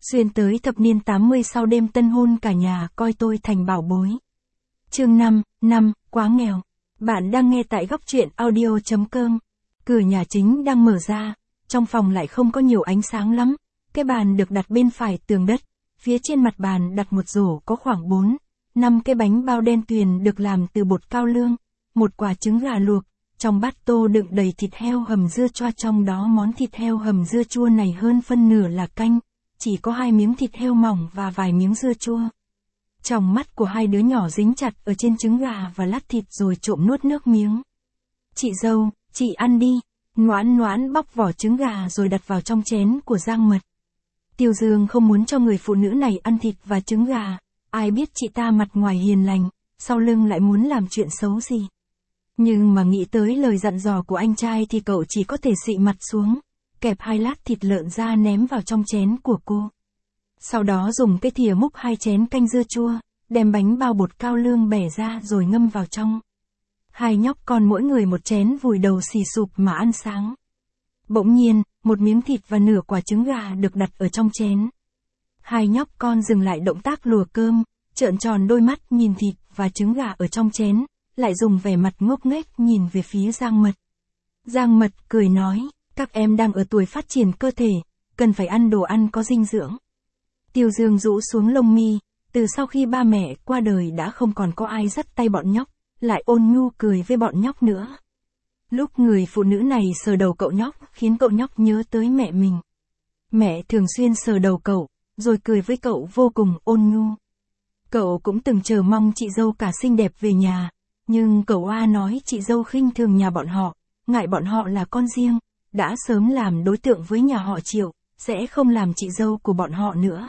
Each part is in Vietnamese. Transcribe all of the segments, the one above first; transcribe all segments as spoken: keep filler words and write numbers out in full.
Xuyên tới thập niên tám mươi sau đêm tân hôn cả nhà coi tôi thành bảo bối. Chương năm, năm, quá nghèo. Bạn đang nghe tại góc truyện audio chấm com. Cửa nhà chính đang mở ra, trong phòng lại không có nhiều ánh sáng lắm. Cái bàn được đặt bên phải tường đất, phía trên mặt bàn đặt một rổ có khoảng bốn, năm cái bánh bao đen tuyền được làm từ bột cao lương, một quả trứng gà luộc, trong bát tô đựng đầy thịt heo hầm dưa chua, trong đó món thịt heo hầm dưa chua này hơn phân nửa là canh, chỉ có hai miếng thịt heo mỏng và vài miếng dưa chua. Trong mắt của hai đứa nhỏ dính chặt ở trên trứng gà và lát thịt rồi trộm nuốt nước miếng. Chị dâu, chị ăn đi. Noãn Noãn bóc vỏ trứng gà rồi đặt vào trong chén của Giang Mật. Tiêu Dương không muốn cho người phụ nữ này ăn thịt và trứng gà, ai biết chị ta mặt ngoài hiền lành, sau lưng lại muốn làm chuyện xấu gì. Nhưng mà nghĩ tới lời dặn dò của anh trai thì cậu chỉ có thể xị mặt xuống, kẹp hai lát thịt lợn ra ném vào trong chén của cô. Sau đó dùng cái thìa múc hai chén canh dưa chua, đem bánh bao bột cao lương bẻ ra rồi ngâm vào trong. Hai nhóc con mỗi người một chén vùi đầu xì sụp mà ăn sáng. Bỗng nhiên, một miếng thịt và nửa quả trứng gà được đặt ở trong chén. Hai nhóc con dừng lại động tác lùa cơm, trợn tròn đôi mắt nhìn thịt và trứng gà ở trong chén, lại dùng vẻ mặt ngốc nghếch nhìn về phía Giang Mật. Giang Mật cười nói, các em đang ở tuổi phát triển cơ thể, cần phải ăn đồ ăn có dinh dưỡng. Tiêu Dương rũ xuống lông mi, từ sau khi ba mẹ qua đời đã không còn có ai dắt tay bọn nhóc, lại ôn nhu cười với bọn nhóc nữa. Lúc người phụ nữ này sờ đầu cậu nhóc khiến cậu nhóc nhớ tới mẹ mình. Mẹ thường xuyên sờ đầu cậu, rồi cười với cậu vô cùng ôn nhu. Cậu cũng từng chờ mong chị dâu cả xinh đẹp về nhà, nhưng cậu A nói chị dâu khinh thường nhà bọn họ, ngại bọn họ là con riêng, đã sớm làm đối tượng với nhà họ Triệu, sẽ không làm chị dâu của bọn họ nữa.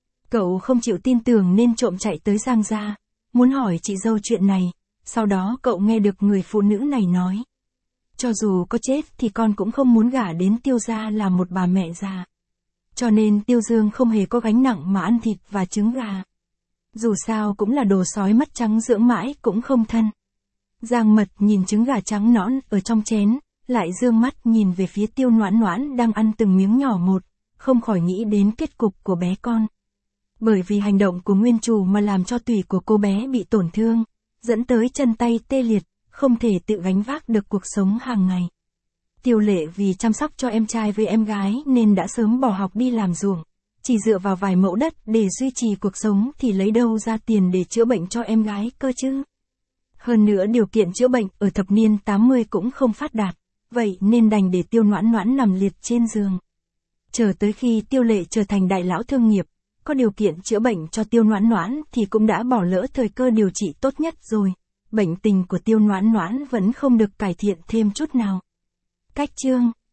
Cậu không chịu tin tưởng nên trộm chạy tới Giang gia, muốn hỏi chị dâu chuyện này, sau đó cậu nghe được người phụ nữ này nói. Cho dù có chết thì con cũng không muốn gả đến Tiêu gia làm một bà mẹ già. Cho nên Tiêu Dương không hề có gánh nặng mà ăn thịt và trứng gà. Dù sao cũng là đồ sói mắt trắng dưỡng mãi cũng không thân. Giang Mật nhìn trứng gà trắng nõn ở trong chén, lại dương mắt nhìn về phía Tiêu Noãn Noãn đang ăn từng miếng nhỏ một, không khỏi nghĩ đến kết cục của bé con. Bởi vì hành động của nguyên chủ mà làm cho tủy của cô bé bị tổn thương, dẫn tới chân tay tê liệt, không thể tự gánh vác được cuộc sống hàng ngày. Tiêu Lệ vì chăm sóc cho em trai với em gái nên đã sớm bỏ học đi làm ruộng, chỉ dựa vào vài mẫu đất để duy trì cuộc sống thì lấy đâu ra tiền để chữa bệnh cho em gái cơ chứ. Hơn nữa điều kiện chữa bệnh ở thập niên tám mươi cũng không phát đạt, vậy nên đành để Tiêu Noãn Noãn nằm liệt trên giường. Chờ tới khi Tiêu Lệ trở thành đại lão thương nghiệp, có điều kiện chữa bệnh cho Tiêu Noãn Noãn thì cũng đã bỏ lỡ thời cơ điều trị tốt nhất rồi. Bệnh tình của Tiêu Noãn Noãn vẫn không được cải thiện thêm chút nào. Cách chương